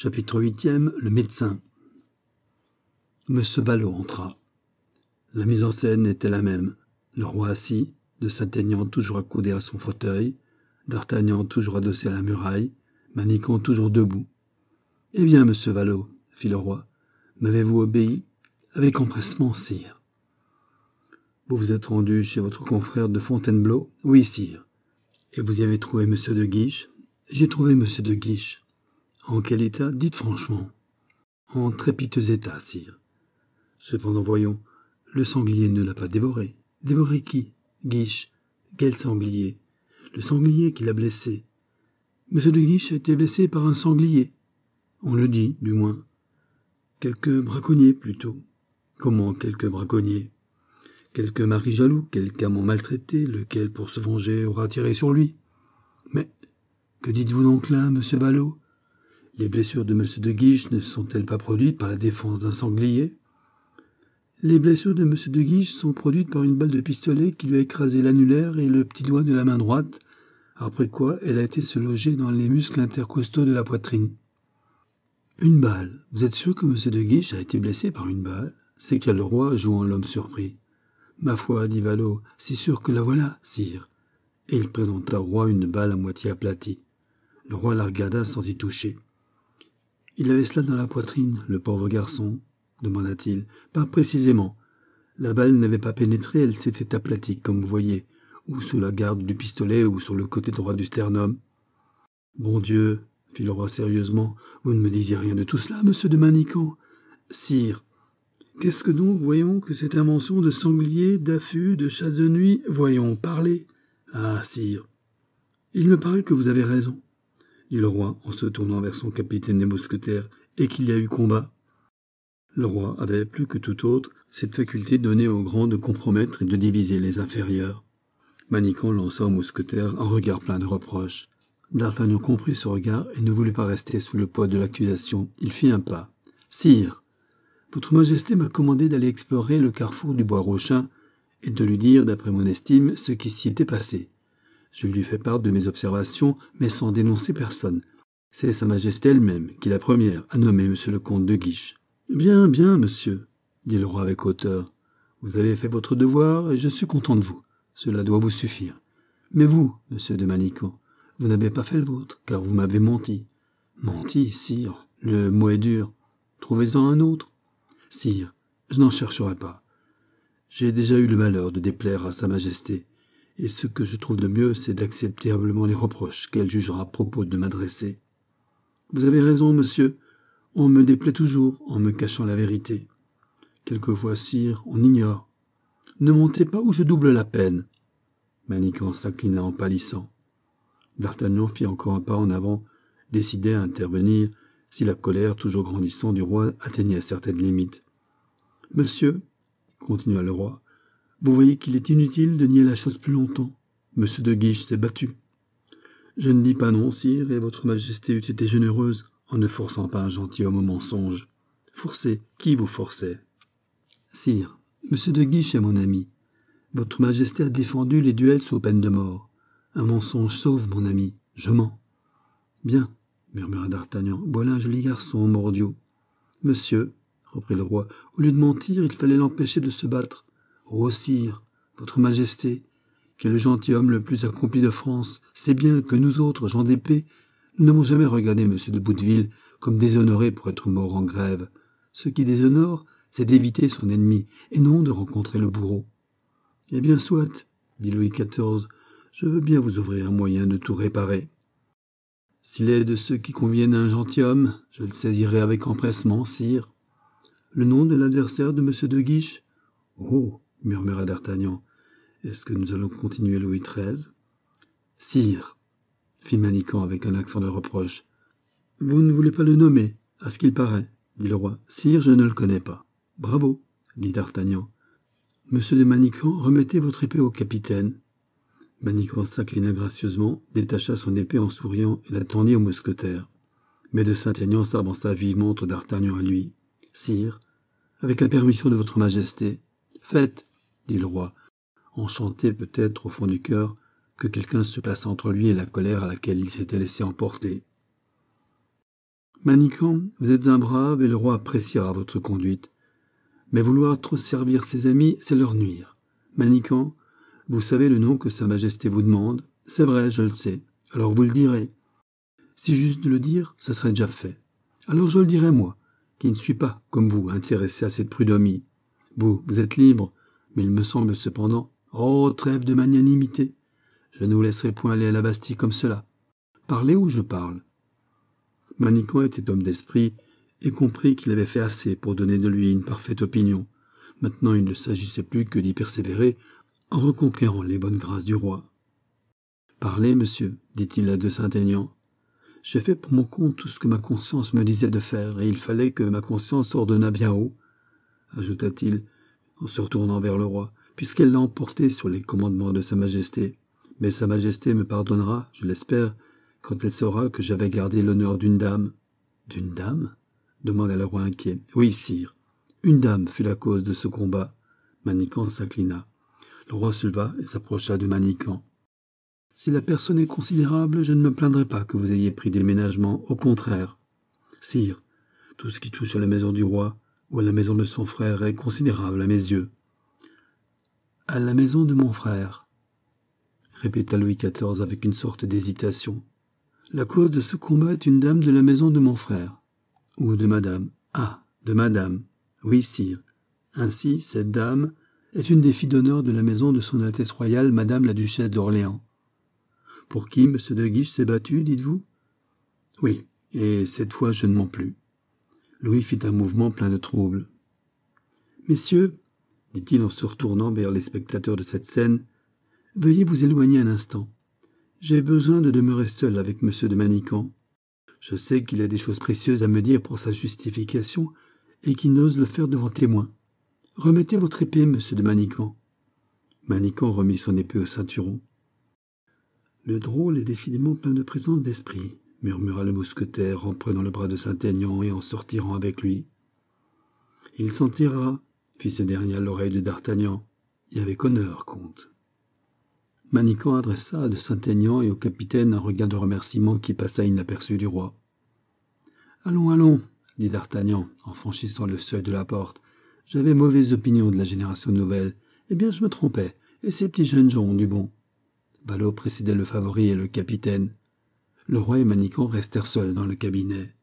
Chapitre 8e. Le médecin. Monsieur Vallaud entra. La mise en scène était la même. Le roi assis, de Saint-Aignan toujours accoudé à son fauteuil, d'Artagnan toujours adossé à la muraille, Manicamp toujours debout. « Eh bien, monsieur Vallaud, fit le roi, m'avez-vous obéi ? Avec empressement, sire. Vous vous êtes rendu chez votre confrère de Fontainebleau ? Oui, sire. Et vous y avez trouvé monsieur de Guiche ? J'ai trouvé monsieur de Guiche. En quel état ? Dites franchement. En très piteux état, sire. Cependant, voyons, le sanglier ne l'a pas dévoré. Dévoré qui ? Guiche. Quel sanglier ? Le sanglier qui l'a blessé. Monsieur de Guiche a été blessé par un sanglier. On le dit, du moins. Quelques braconniers, plutôt. Comment quelques braconniers ? Quelques maris jaloux, quelques amants maltraités, lequel, pour se venger, aura tiré sur lui. Mais que dites-vous donc là, monsieur Vallaud ? Les blessures de monsieur de Guiche ne sont-elles pas produites par la défense d'un sanglier ? Les blessures de monsieur de Guiche sont produites par une balle de pistolet qui lui a écrasé l'annulaire et le petit doigt de la main droite, après quoi elle a été se loger dans les muscles intercostaux de la poitrine. Une balle. Vous êtes sûr que monsieur de Guiche a été blessé par une balle ? S'écria le roi, jouant l'homme surpris. Ma foi, dit Vallaud, si sûr que la voilà, sire. Et il présenta au roi une balle à moitié aplatie. Le roi la regarda sans y toucher. Il avait cela dans la poitrine, le pauvre garçon, demanda-t-il. Pas précisément. La balle n'avait pas pénétré, elle s'était aplatie, comme vous voyez, ou sous la garde du pistolet, ou sur le côté droit du sternum. Bon Dieu, fit le roi sérieusement, vous ne me disiez rien de tout cela, monsieur de Manicamp. Sire, qu'est-ce que donc, voyons, que cette invention de sanglier, d'affût, de chasse de nuit, voyons, parlez. Ah, sire, il me paraît que vous avez raison, dit le roi en se tournant vers son capitaine des mousquetaires, et qu'il y a eu combat. Le roi avait, plus que tout autre, cette faculté donnée aux grands de compromettre et de diviser les inférieurs. Manicamp lança au mousquetaire un regard plein de reproches. D'Artagnan comprit ce regard et ne voulut pas rester sous le poids de l'accusation. Il fit un pas. « Sire, votre majesté m'a commandé d'aller explorer le carrefour du Bois Rochin et de lui dire, d'après mon estime, ce qui s'y était passé. Je lui fais part de mes observations, mais sans dénoncer personne. C'est sa majesté elle-même qui, la première, a nommé monsieur le comte de Guiche. « Bien, bien, monsieur, dit le roi avec hauteur. Vous avez fait votre devoir et je suis content de vous. Cela doit vous suffire. Mais vous, monsieur de Manicamp, vous n'avez pas fait le vôtre, car vous m'avez menti. Menti, sire, le mot est dur. Trouvez-en un autre. Sire, je n'en chercherai pas. J'ai déjà eu le malheur de déplaire à sa majesté, et ce que je trouve de mieux, c'est d'accepter humblement les reproches qu'elle jugera à propos de m'adresser. Vous avez raison, monsieur, on me déplaît toujours en me cachant la vérité. Quelquefois, sire, on ignore. Ne montez pas ou je double la peine. Manicamp s'inclina en pâlissant. D'Artagnan fit encore un pas en avant, décidé à intervenir si la colère toujours grandissante du roi atteignait certaines limites. « Monsieur, continua le roi, vous voyez qu'il est inutile de nier la chose plus longtemps. Monsieur de Guiche s'est battu. Je ne dis pas non, sire, et votre majesté eût été généreuse en ne forçant pas un gentilhomme au mensonge. Forcer, qui vous forçait ? Sire, monsieur de Guiche est mon ami. Votre majesté a défendu les duels sous peine de mort. Un mensonge sauve, mon ami. Je mens. Bien, murmura d'Artagnan. Voilà un joli garçon, mordieu. Monsieur, reprit le roi, au lieu de mentir, il fallait l'empêcher de se battre. Ô sire, votre majesté, qui est le gentilhomme le plus accompli de France, sait bien que nous autres, gens d'épée, nous n'avons jamais regardé monsieur de Bouteville comme déshonoré pour être mort en grève. Ce qui déshonore, c'est d'éviter son ennemi, et non de rencontrer le bourreau. Eh bien, soit, dit Louis XIV, je veux bien vous ouvrir un moyen de tout réparer. S'il est de ceux qui conviennent à un gentilhomme, je le saisirai avec empressement, sire. Le nom de l'adversaire de monsieur de Guiche ? Oh, murmura d'Artagnan, est-ce que nous allons continuer Louis XIII ? Sire, fit Manicamp avec un accent de reproche. Vous ne voulez pas le nommer, à ce qu'il paraît, dit le roi. Sire, je ne le connais pas. Bravo, dit d'Artagnan. Monsieur de Manicamp, remettez votre épée au capitaine. Manicamp s'inclina gracieusement, détacha son épée en souriant et la tendit au mousquetaire. Mais de Saint-Aignan s'avança vivement entre d'Artagnan et lui. Sire, avec la permission de votre majesté. Faites, dit le roi, enchanté peut-être au fond du cœur que quelqu'un se plaça entre lui et la colère à laquelle il s'était laissé emporter. Manicamp, vous êtes un brave et le roi appréciera votre conduite. Mais vouloir trop servir ses amis, c'est leur nuire. Manicamp, vous savez le nom que Sa Majesté vous demande? C'est vrai, je le sais. Alors vous le direz. Si juste de le dire, ça serait déjà fait. Alors je le dirai moi, qui ne suis pas, comme vous, intéressé à cette prud'homie. Vous êtes libre, mais il me semble cependant... Oh, trêve de magnanimité! Je ne vous laisserai point aller à la Bastille comme cela. Parlez ou je parle. Manicamp était homme d'esprit et comprit qu'il avait fait assez pour donner de lui une parfaite opinion. Maintenant il ne s'agissait plus que d'y persévérer en reconquérant les bonnes grâces du roi. « Parlez, monsieur, dit-il à de Saint-Aignan. J'ai fait pour mon compte tout ce que ma conscience me disait de faire, et il fallait que ma conscience ordonnât bien haut, ajouta-t-il en se retournant vers le roi, puisqu'elle l'a emporté sur les commandements de Sa Majesté. Mais Sa Majesté me pardonnera, je l'espère, quand elle saura que j'avais gardé l'honneur d'une dame. »« D'une dame » demanda le roi inquiet. « Oui, sire. Une dame fut la cause de ce combat. » Manicamp s'inclina. Le roi se leva et s'approcha de Manicamp. « Si la personne est considérable, je ne me plaindrai pas que vous ayez pris des ménagements. Au contraire. Sire, tout ce qui touche à la maison du roi ou à la maison de son frère est considérable à mes yeux. »« À la maison de mon frère, » répéta Louis XIV avec une sorte d'hésitation. « La cause de ce combat est une dame de la maison de mon frère. » « Ou de madame. »« Ah, de madame. Oui, sire. Ainsi, cette dame est une des filles d'honneur de la maison de son Altesse royale, madame la duchesse d'Orléans. » « Pour qui M. de Guiche s'est battu, dites-vous ? » ?»« Oui, et cette fois je ne mens plus. » Louis fit un mouvement plein de trouble. « Messieurs, dit-il en se retournant vers les spectateurs de cette scène, veuillez vous éloigner un instant. J'ai besoin de demeurer seul avec M. de Manicamp. Je sais qu'il a des choses précieuses à me dire pour sa justification et qu'il n'ose le faire devant témoin. Remettez votre épée, M. de Manicamp. » Manicamp remit son épée au ceinturon. « Le drôle est décidément plein de présence d'esprit, » murmura le mousquetaire en prenant le bras de Saint-Aignan et en sortirant avec lui. « Il s'en tirera, » fit ce dernier à l'oreille de d'Artagnan. « Et avec honneur, comte. » Manicamp adressa à de Saint-Aignan et au capitaine un regard de remerciement qui passa inaperçu du roi. « Allons, allons, » dit d'Artagnan en franchissant le seuil de la porte. « J'avais mauvaise opinion de la génération nouvelle. Eh bien, je me trompais, et ces petits jeunes gens ont du bon. » Ballot précédait le favori et le capitaine. Le roi et Manicamp restèrent seuls dans le cabinet.